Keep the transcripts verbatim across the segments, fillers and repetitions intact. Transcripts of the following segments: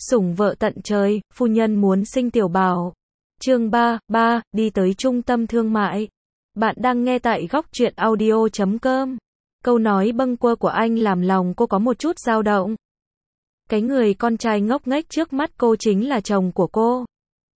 Sủng vợ tận trời, phu nhân muốn sinh tiểu bảo. Chương ba, ba, đi tới trung tâm thương mại. Bạn đang nghe tại góc truyện audio chấm com. Câu nói bâng quơ của anh làm lòng cô có một chút dao động. Cái người con trai ngốc nghếch trước mắt cô chính là chồng của cô.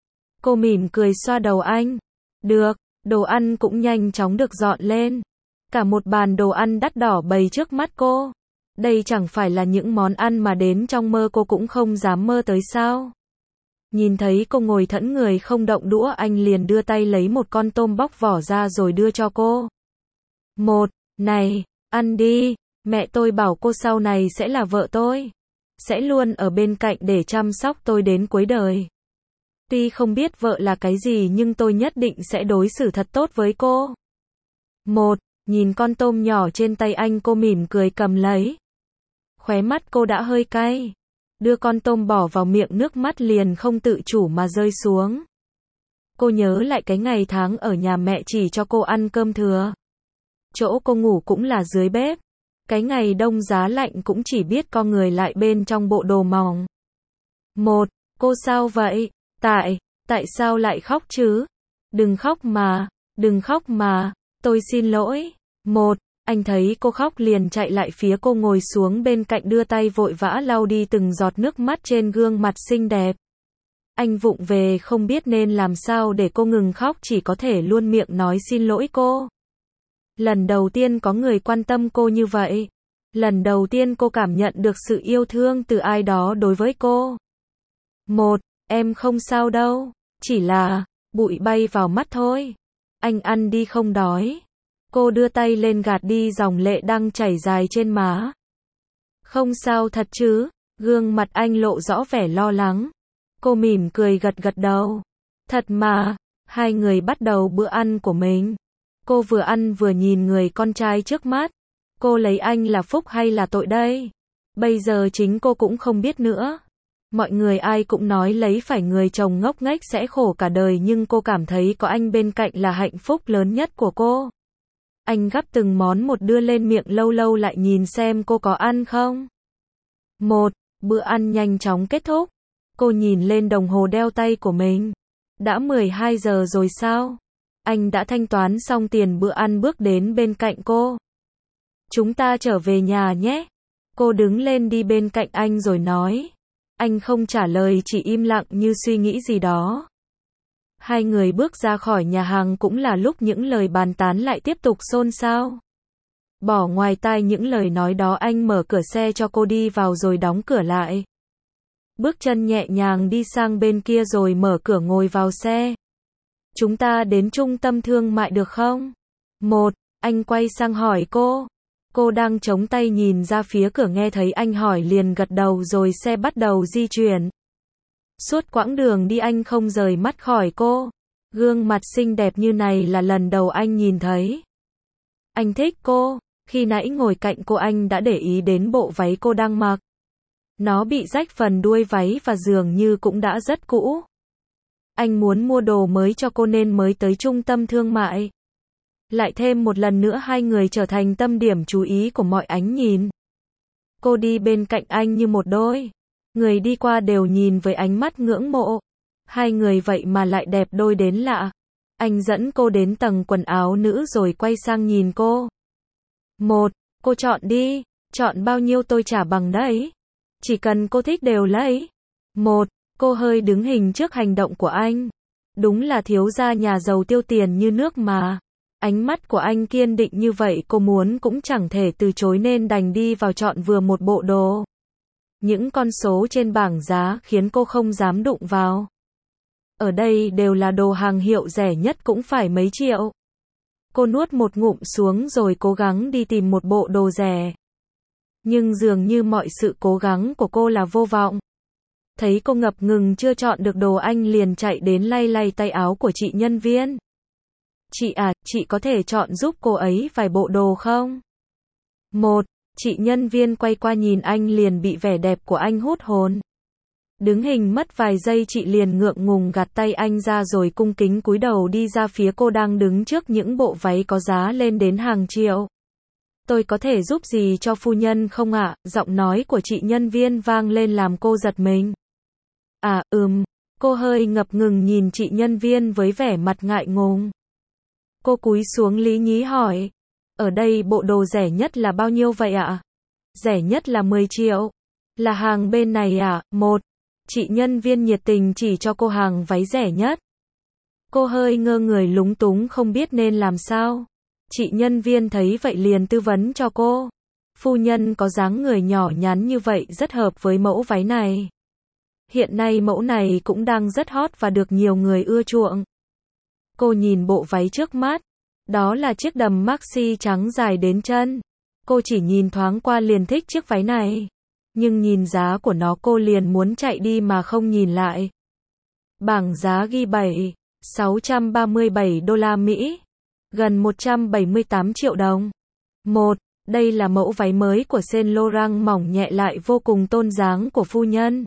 Cô mỉm cười xoa đầu anh. Được, đồ ăn cũng nhanh chóng được dọn lên. Cả một bàn đồ ăn đắt đỏ bày trước mắt cô. Đây chẳng phải là những món ăn mà đến trong mơ cô cũng không dám mơ tới sao. Nhìn thấy cô ngồi thẫn người không động đũa, anh liền đưa tay lấy một con tôm bóc vỏ ra rồi đưa cho cô. Một, này, ăn đi, mẹ tôi bảo cô sau này sẽ là vợ tôi. Sẽ luôn ở bên cạnh để chăm sóc tôi đến cuối đời. Tuy không biết vợ là cái gì nhưng tôi nhất định sẽ đối xử thật tốt với cô. Một, nhìn con tôm nhỏ trên tay anh, cô mỉm cười cầm lấy. Khóe mắt cô đã hơi cay. Đưa con tôm bỏ vào miệng, nước mắt liền không tự chủ mà rơi xuống. Cô nhớ lại cái ngày tháng ở nhà mẹ chỉ cho cô ăn cơm thừa. Chỗ cô ngủ cũng là dưới bếp. Cái ngày đông giá lạnh cũng chỉ biết co người lại bên trong bộ đồ mỏng. Một, cô sao vậy? Tại, tại sao lại khóc chứ? Đừng khóc mà, đừng khóc mà, tôi xin lỗi. Một, anh thấy cô khóc liền chạy lại phía cô ngồi xuống bên cạnh, đưa tay vội vã lau đi từng giọt nước mắt trên gương mặt xinh đẹp. Anh vụng về không biết nên làm sao để cô ngừng khóc, chỉ có thể luôn miệng nói xin lỗi cô. Lần đầu tiên có người quan tâm cô như vậy. Lần đầu tiên cô cảm nhận được sự yêu thương từ ai đó đối với cô. Một, em không sao đâu, chỉ là bụi bay vào mắt thôi. Anh ăn đi, không đói. Cô đưa tay lên gạt đi dòng lệ đang chảy dài trên má. Không sao thật chứ? Gương mặt anh lộ rõ vẻ lo lắng. Cô mỉm cười gật gật đầu. Thật mà. Hai người bắt đầu bữa ăn của mình. Cô vừa ăn vừa nhìn người con trai trước mắt. Cô lấy anh là phúc hay là tội đây? Bây giờ chính cô cũng không biết nữa. Mọi người ai cũng nói lấy phải người chồng ngốc nghếch sẽ khổ cả đời, nhưng cô cảm thấy có anh bên cạnh là hạnh phúc lớn nhất của cô. Anh gắp từng món một đưa lên miệng, lâu lâu lại nhìn xem cô có ăn không. Một, bữa ăn nhanh chóng kết thúc. Cô nhìn lên đồng hồ đeo tay của mình. Đã mười hai giờ rồi sao? Anh đã thanh toán xong tiền bữa ăn, bước đến bên cạnh cô. Chúng ta trở về nhà nhé. Cô đứng lên đi bên cạnh anh rồi nói. Anh không trả lời, chỉ im lặng như suy nghĩ gì đó. Hai người bước ra khỏi nhà hàng, cũng là lúc những lời bàn tán lại tiếp tục xôn xao. Bỏ ngoài tai những lời nói đó, anh mở cửa xe cho cô đi vào rồi đóng cửa lại. Bước chân nhẹ nhàng đi sang bên kia rồi mở cửa ngồi vào xe. Chúng ta đến trung tâm thương mại được không? Một, anh quay sang hỏi cô. Cô đang chống tay nhìn ra phía cửa, nghe thấy anh hỏi liền gật đầu rồi xe bắt đầu di chuyển. Suốt quãng đường đi anh không rời mắt khỏi cô. Gương mặt xinh đẹp như này là lần đầu anh nhìn thấy. Anh thích cô. Khi nãy ngồi cạnh cô anh đã để ý đến bộ váy cô đang mặc. Nó bị rách phần đuôi váy và dường như cũng đã rất cũ. Anh muốn mua đồ mới cho cô nên mới tới trung tâm thương mại. Lại thêm một lần nữa hai người trở thành tâm điểm chú ý của mọi ánh nhìn. Cô đi bên cạnh anh như một đôi. Người đi qua đều nhìn với ánh mắt ngưỡng mộ. Hai người vậy mà lại đẹp đôi đến lạ. Anh dẫn cô đến tầng quần áo nữ rồi quay sang nhìn cô. Một, cô chọn đi. Chọn bao nhiêu tôi trả bằng đấy. Chỉ cần cô thích đều lấy. Một, cô hơi đứng hình trước hành động của anh. Đúng là thiếu gia nhà giàu tiêu tiền như nước mà. Ánh mắt của anh kiên định như vậy, cô muốn cũng chẳng thể từ chối nên đành đi vào chọn vừa một bộ đồ. Những con số trên bảng giá khiến cô không dám đụng vào. Ở đây đều là đồ hàng hiệu, rẻ nhất cũng phải mấy triệu. Cô nuốt một ngụm xuống rồi cố gắng đi tìm một bộ đồ rẻ. Nhưng dường như mọi sự cố gắng của cô là vô vọng. Thấy cô ngập ngừng chưa chọn được đồ, anh liền chạy đến lay lay tay áo của chị nhân viên. Chị à, chị có thể chọn giúp cô ấy vài bộ đồ không? Một, chị nhân viên quay qua nhìn anh liền bị vẻ đẹp của anh hút hồn. Đứng hình mất vài giây, chị liền ngượng ngùng gạt tay anh ra rồi cung kính cúi đầu đi ra phía cô đang đứng trước những bộ váy có giá lên đến hàng triệu. Tôi có thể giúp gì cho phu nhân không ạ? Giọng nói của chị nhân viên vang lên làm cô giật mình. À, ừm. Cô hơi ngập ngừng nhìn chị nhân viên với vẻ mặt ngại ngùng. Cô cúi xuống lý nhí hỏi. Ở đây bộ đồ rẻ nhất là bao nhiêu vậy ạ? Rẻ nhất là mười triệu. Là hàng bên này à? Một. Chị nhân viên nhiệt tình chỉ cho cô hàng váy rẻ nhất. Cô hơi ngơ người lúng túng không biết nên làm sao. Chị nhân viên thấy vậy liền tư vấn cho cô. Phu nhân có dáng người nhỏ nhắn như vậy rất hợp với mẫu váy này. Hiện nay mẫu này cũng đang rất hot và được nhiều người ưa chuộng. Cô nhìn bộ váy trước mắt. Đó là chiếc đầm maxi trắng dài đến chân. Cô chỉ nhìn thoáng qua liền thích chiếc váy này. Nhưng nhìn giá của nó cô liền muốn chạy đi mà không nhìn lại. Bảng giá ghi bảy, sáu trăm ba mươi bảy đô la Mỹ. Gần một trăm bảy mươi tám triệu đồng. Một. Đây là mẫu váy mới của Saint Laurent mỏng nhẹ lại vô cùng tôn dáng của phu nhân.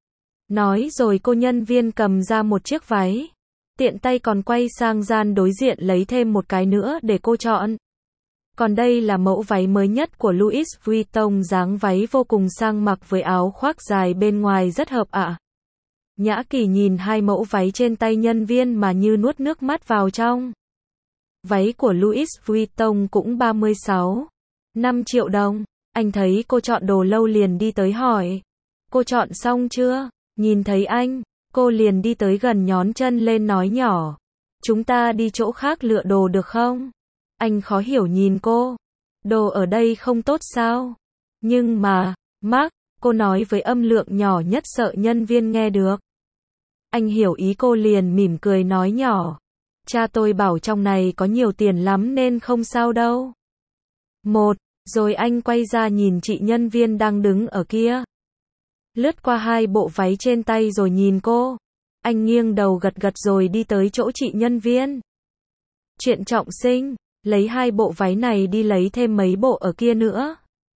Nói rồi cô nhân viên cầm ra một chiếc váy. Tiện tay còn quay sang gian đối diện lấy thêm một cái nữa để cô chọn. Còn đây là mẫu váy mới nhất của Louis Vuitton, dáng váy vô cùng sang mặc với áo khoác dài bên ngoài rất hợp ạ. À. Nhã Kỳ nhìn hai mẫu váy trên tay nhân viên mà như nuốt nước mắt vào trong. Váy của Louis Vuitton cũng ba mươi sáu, năm triệu đồng. Anh thấy cô chọn đồ lâu liền đi tới hỏi. Cô chọn xong chưa? Nhìn thấy anh, cô liền đi tới gần nhón chân lên nói nhỏ. Chúng ta đi chỗ khác lựa đồ được không? Anh khó hiểu nhìn cô. Đồ ở đây không tốt sao? Nhưng mà, Mark, cô nói với âm lượng nhỏ nhất sợ nhân viên nghe được. Anh hiểu ý cô liền mỉm cười nói nhỏ. Cha tôi bảo trong này có nhiều tiền lắm nên không sao đâu. Một, rồi anh quay ra nhìn chị nhân viên đang đứng ở kia. Lướt qua hai bộ váy trên tay rồi nhìn cô. Anh nghiêng đầu gật gật rồi đi tới chỗ chị nhân viên. Chuyện trọng sinh, lấy hai bộ váy này đi lấy thêm mấy bộ ở kia nữa.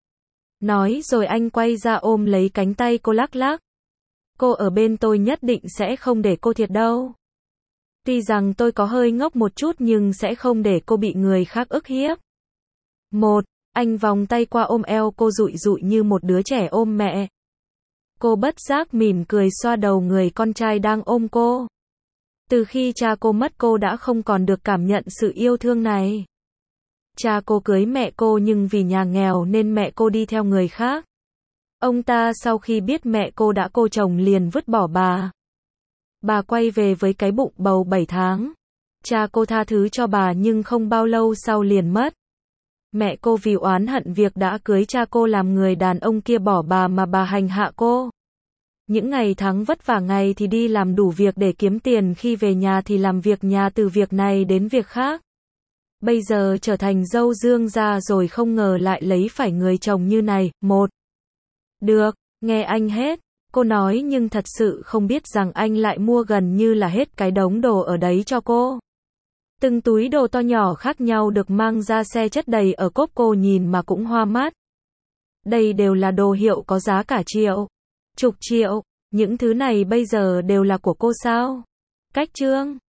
Nói rồi anh quay ra ôm lấy cánh tay cô lắc lắc. Cô ở bên tôi nhất định sẽ không để cô thiệt đâu. Tuy rằng tôi có hơi ngốc một chút nhưng sẽ không để cô bị người khác ức hiếp. Một, anh vòng tay qua ôm eo cô dụi dụi như một đứa trẻ ôm mẹ. Cô bất giác mỉm cười xoa đầu người con trai đang ôm cô. Từ khi cha cô mất cô đã không còn được cảm nhận sự yêu thương này. Cha cô cưới mẹ cô nhưng vì nhà nghèo nên mẹ cô đi theo người khác. Ông ta sau khi biết mẹ cô đã cô chồng liền vứt bỏ bà. Bà quay về với cái bụng bầu bảy tháng. Cha cô tha thứ cho bà nhưng không bao lâu sau liền mất. Mẹ cô vì oán hận việc đã cưới cha cô làm người đàn ông kia bỏ bà mà bà hành hạ cô. Những ngày tháng vất vả ngày thì đi làm đủ việc để kiếm tiền, khi về nhà thì làm việc nhà từ việc này đến việc khác. Bây giờ trở thành dâu Dương gia rồi không ngờ lại lấy phải người chồng như này. Một. Được, nghe anh hết. Cô nói nhưng thật sự không biết rằng anh lại mua gần như là hết cái đống đồ ở đấy cho cô. Từng túi đồ to nhỏ khác nhau được mang ra xe chất đầy ở cốp, cô nhìn mà cũng hoa mắt. Đây đều là đồ hiệu có giá cả triệu, chục triệu, những thứ này bây giờ đều là của cô sao? Cách trương.